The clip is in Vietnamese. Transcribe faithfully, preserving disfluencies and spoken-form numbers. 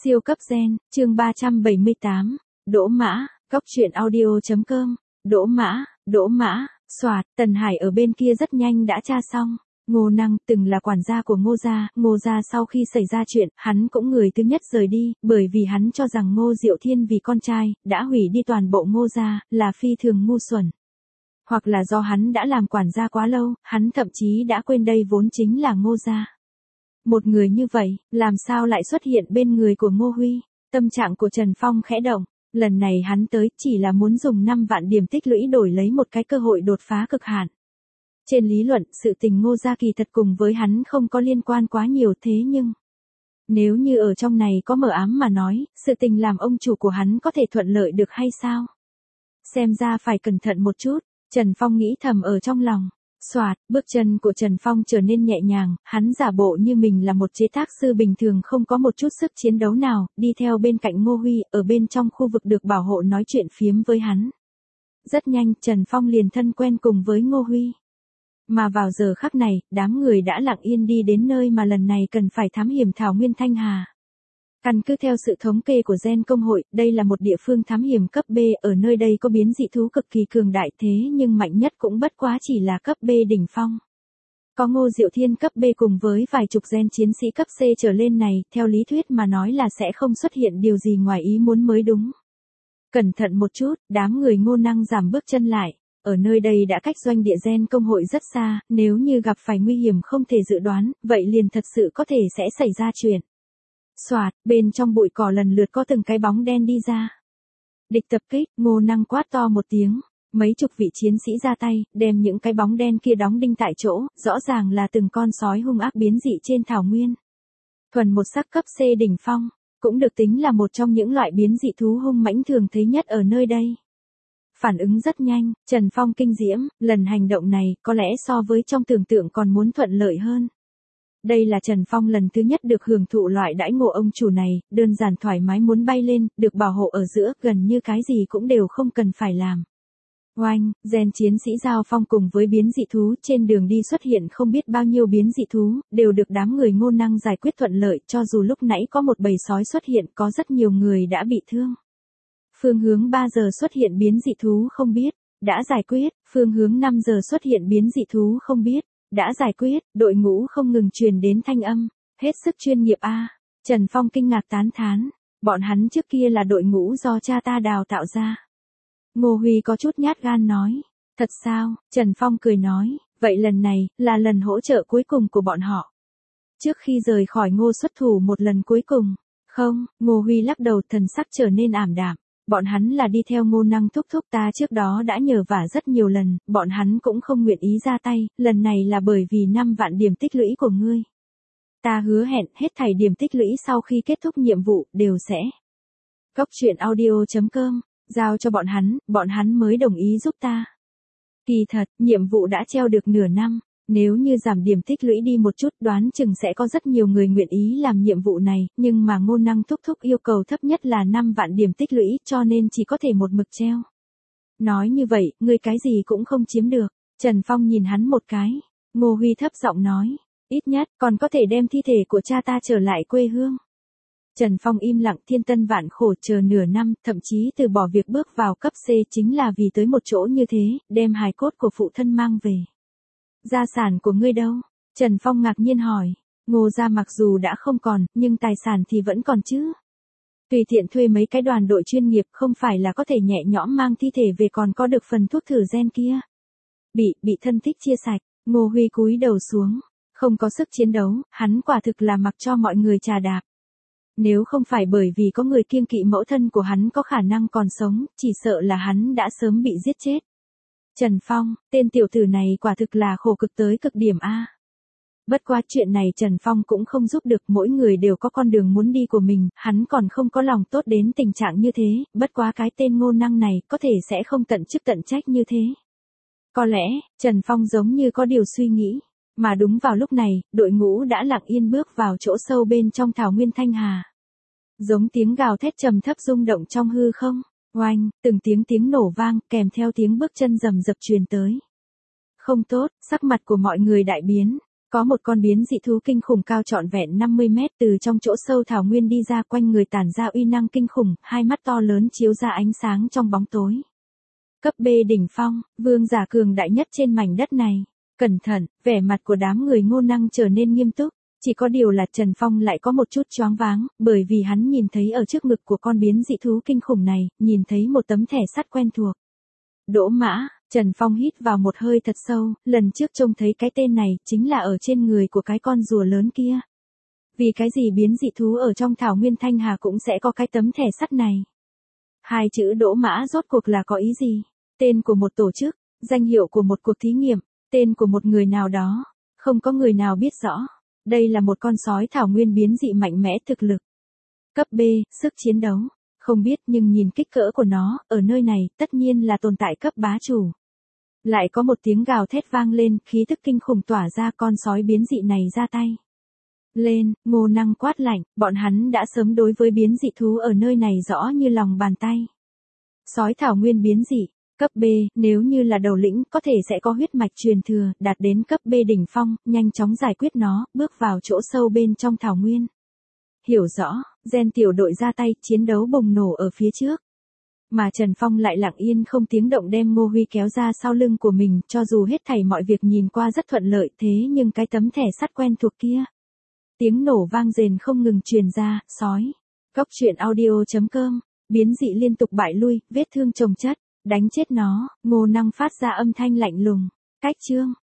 Siêu cấp gen, chương ba trăm bảy mươi tám, Đỗ Mã, Cóc truyện audio chấm com, Đỗ Mã, Đỗ Mã, soạt, Tần Hải ở bên kia rất nhanh đã tra xong. Ngô Năng từng là quản gia của Ngô gia, Ngô gia sau khi xảy ra chuyện, hắn cũng người thứ nhất rời đi, bởi vì hắn cho rằng Ngô Diệu Thiên vì con trai, đã hủy đi toàn bộ Ngô gia, là phi thường ngu xuẩn. Hoặc là do hắn đã làm quản gia quá lâu, hắn thậm chí đã quên đây vốn chính là Ngô gia. Một người như vậy, làm sao lại xuất hiện bên người của Ngô Huy? Tâm trạng của Trần Phong khẽ động, lần này hắn tới chỉ là muốn dùng năm vạn điểm tích lũy đổi lấy một cái cơ hội đột phá cực hạn. Trên lý luận, sự tình Ngô gia kỳ thật cùng với hắn không có liên quan quá nhiều thế nhưng... Nếu như ở trong này có mờ ám mà nói, sự tình làm ông chủ của hắn có thể thuận lợi được hay sao? Xem ra phải cẩn thận một chút, Trần Phong nghĩ thầm ở trong lòng. Soạt, bước chân của Trần Phong trở nên nhẹ nhàng, hắn giả bộ như mình là một chế tác sư bình thường không có một chút sức chiến đấu nào, đi theo bên cạnh Ngô Huy, ở bên trong khu vực được bảo hộ nói chuyện phiếm với hắn. Rất nhanh, Trần Phong liền thân quen cùng với Ngô Huy. Mà vào giờ khắc này, đám người đã lặng yên đi đến nơi mà lần này cần phải thám hiểm Thảo Nguyên Thanh Hà. Căn cứ theo sự thống kê của Gen Công hội, đây là một địa phương thám hiểm cấp B, ở nơi đây có biến dị thú cực kỳ cường đại thế nhưng mạnh nhất cũng bất quá chỉ là cấp B đỉnh phong. Có Ngô Diệu Thiên cấp B cùng với vài chục gen chiến sĩ cấp C trở lên này, theo lý thuyết mà nói là sẽ không xuất hiện điều gì ngoài ý muốn mới đúng. Cẩn thận một chút, đám người Ngô Năng giảm bước chân lại. Ở nơi đây đã cách doanh địa Gen Công hội rất xa, nếu như gặp phải nguy hiểm không thể dự đoán, vậy liền thật sự có thể sẽ xảy ra chuyện. Soạt, bên trong bụi cỏ lần lượt có từng cái bóng đen đi ra. Địch tập kích, Ngô Năng quát to một tiếng, mấy chục vị chiến sĩ ra tay, đem những cái bóng đen kia đóng đinh tại chỗ, rõ ràng là từng con sói hung ác biến dị trên thảo nguyên. Thuần một sắc cấp C đỉnh phong, cũng được tính là một trong những loại biến dị thú hung mãnh thường thấy nhất ở nơi đây. Phản ứng rất nhanh, Trần Phong kinh diễm, lần hành động này có lẽ so với trong tưởng tượng còn muốn thuận lợi hơn. Đây là Trần Phong lần thứ nhất được hưởng thụ loại đãi ngộ ông chủ này, đơn giản thoải mái muốn bay lên, được bảo hộ ở giữa, gần như cái gì cũng đều không cần phải làm. Oanh, gen chiến sĩ giao phong cùng với biến dị thú, trên đường đi xuất hiện không biết bao nhiêu biến dị thú, đều được đám người Ngô Năng giải quyết thuận lợi, cho dù lúc nãy có một bầy sói xuất hiện, có rất nhiều người đã bị thương. Phương hướng ba giờ xuất hiện biến dị thú không biết, đã giải quyết, phương hướng năm giờ xuất hiện biến dị thú không biết. Đã giải quyết, đội ngũ không ngừng truyền đến thanh âm, hết sức chuyên nghiệp a. Trần Phong kinh ngạc tán thán, bọn hắn trước kia là đội ngũ do cha ta đào tạo ra. Ngô Huy có chút nhát gan nói, thật sao? Trần Phong cười nói, vậy lần này, là lần hỗ trợ cuối cùng của bọn họ. Trước khi rời khỏi Ngô xuất thủ một lần cuối cùng, không, Ngô Huy lắc đầu thần sắc trở nên ảm đạm. Bọn hắn là đi theo Ngô Năng thúc thúc ta trước đó đã nhờ vả rất nhiều lần, bọn hắn cũng không nguyện ý ra tay, lần này là bởi vì năm vạn điểm tích lũy của ngươi. Ta hứa hẹn hết thảy điểm tích lũy sau khi kết thúc nhiệm vụ, đều sẽ. Cóc truyện audio chấm com, giao cho bọn hắn, bọn hắn mới đồng ý giúp ta. Kỳ thật, nhiệm vụ đã treo được nửa năm. Nếu như giảm điểm tích lũy đi một chút đoán chừng sẽ có rất nhiều người nguyện ý làm nhiệm vụ này, nhưng mà Ngô Năng thúc thúc yêu cầu thấp nhất là năm vạn điểm tích lũy cho nên chỉ có thể một mực treo. Nói như vậy, ngươi cái gì cũng không chiếm được. Trần Phong nhìn hắn một cái. Ngô Huy thấp giọng nói, ít nhất còn có thể đem thi thể của cha ta trở lại quê hương. Trần Phong im lặng thiên tân vạn khổ chờ nửa năm, thậm chí từ bỏ việc bước vào cấp C chính là vì tới một chỗ như thế, đem hài cốt của phụ thân mang về. Gia sản của ngươi đâu? Trần Phong ngạc nhiên hỏi. Ngô gia mặc dù đã không còn, nhưng tài sản thì vẫn còn chứ. Tùy tiện thuê mấy cái đoàn đội chuyên nghiệp không phải là có thể nhẹ nhõm mang thi thể về còn có được phần thuốc thử gen kia. Bị, bị thân thích chia sạch, Ngô Huy cúi đầu xuống. Không có sức chiến đấu, hắn quả thực là mặc cho mọi người trà đạp. Nếu không phải bởi vì có người kiêng kỵ mẫu thân của hắn có khả năng còn sống, chỉ sợ là hắn đã sớm bị giết chết. Trần Phong, tên tiểu tử này quả thực là khổ cực tới cực điểm a. Bất quá chuyện này Trần Phong cũng không giúp được, mỗi người đều có con đường muốn đi của mình, hắn còn không có lòng tốt đến tình trạng như thế, bất quá cái tên Ngô Năng này có thể sẽ không tận chức tận trách như thế. Có lẽ, Trần Phong giống như có điều suy nghĩ, mà đúng vào lúc này, đội ngũ đã lặng yên bước vào chỗ sâu bên trong Thảo Nguyên Thanh Hà. Giống tiếng gào thét trầm thấp rung động trong hư không. Oanh, từng tiếng tiếng nổ vang, kèm theo tiếng bước chân rầm rập truyền tới. Không tốt, sắc mặt của mọi người đại biến. Có một con biến dị thú kinh khủng cao trọn vẹn năm mươi mét từ trong chỗ sâu thảo nguyên đi ra, quanh người tản ra uy năng kinh khủng, hai mắt to lớn chiếu ra ánh sáng trong bóng tối. Cấp B đỉnh phong, vương giả cường đại nhất trên mảnh đất này. Cẩn thận, vẻ mặt của đám người Ngô Năng trở nên nghiêm túc. Chỉ có điều là Trần Phong lại có một chút choáng váng, bởi vì hắn nhìn thấy ở trước ngực của con biến dị thú kinh khủng này, nhìn thấy một tấm thẻ sắt quen thuộc. Đỗ Mã, Trần Phong hít vào một hơi thật sâu, lần trước trông thấy cái tên này, chính là ở trên người của cái con rùa lớn kia. Vì cái gì biến dị thú ở trong thảo nguyên Thanh Hà cũng sẽ có cái tấm thẻ sắt này? Hai chữ Đỗ Mã rốt cuộc là có ý gì? Tên của một tổ chức, danh hiệu của một cuộc thí nghiệm, tên của một người nào đó, không có người nào biết rõ. Đây là một con sói thảo nguyên biến dị mạnh mẽ thực lực. Cấp B, sức chiến đấu. Không biết nhưng nhìn kích cỡ của nó, ở nơi này, tất nhiên là tồn tại cấp bá chủ. Lại có một tiếng gào thét vang lên, khí tức kinh khủng tỏa ra, con sói biến dị này ra tay. Lên, Ngô Năng quát lạnh, bọn hắn đã sớm đối với biến dị thú ở nơi này rõ như lòng bàn tay. Sói thảo nguyên biến dị, cấp B, nếu như là đầu lĩnh, có thể sẽ có huyết mạch truyền thừa, đạt đến cấp B đỉnh phong, nhanh chóng giải quyết nó, bước vào chỗ sâu bên trong thảo nguyên. Hiểu rõ, gen tiểu đội ra tay, chiến đấu bùng nổ ở phía trước. Mà Trần Phong lại lặng yên không tiếng động đem Ngô Huy kéo ra sau lưng của mình, cho dù hết thảy mọi việc nhìn qua rất thuận lợi, thế nhưng cái tấm thẻ sắt quen thuộc kia. Tiếng nổ vang rền không ngừng truyền ra, sói. Góc truyện audio chấm com, biến dị liên tục bại lui, vết thương chồng chất, đánh chết nó, Ngô Năng phát ra âm thanh lạnh lùng. Cách chương.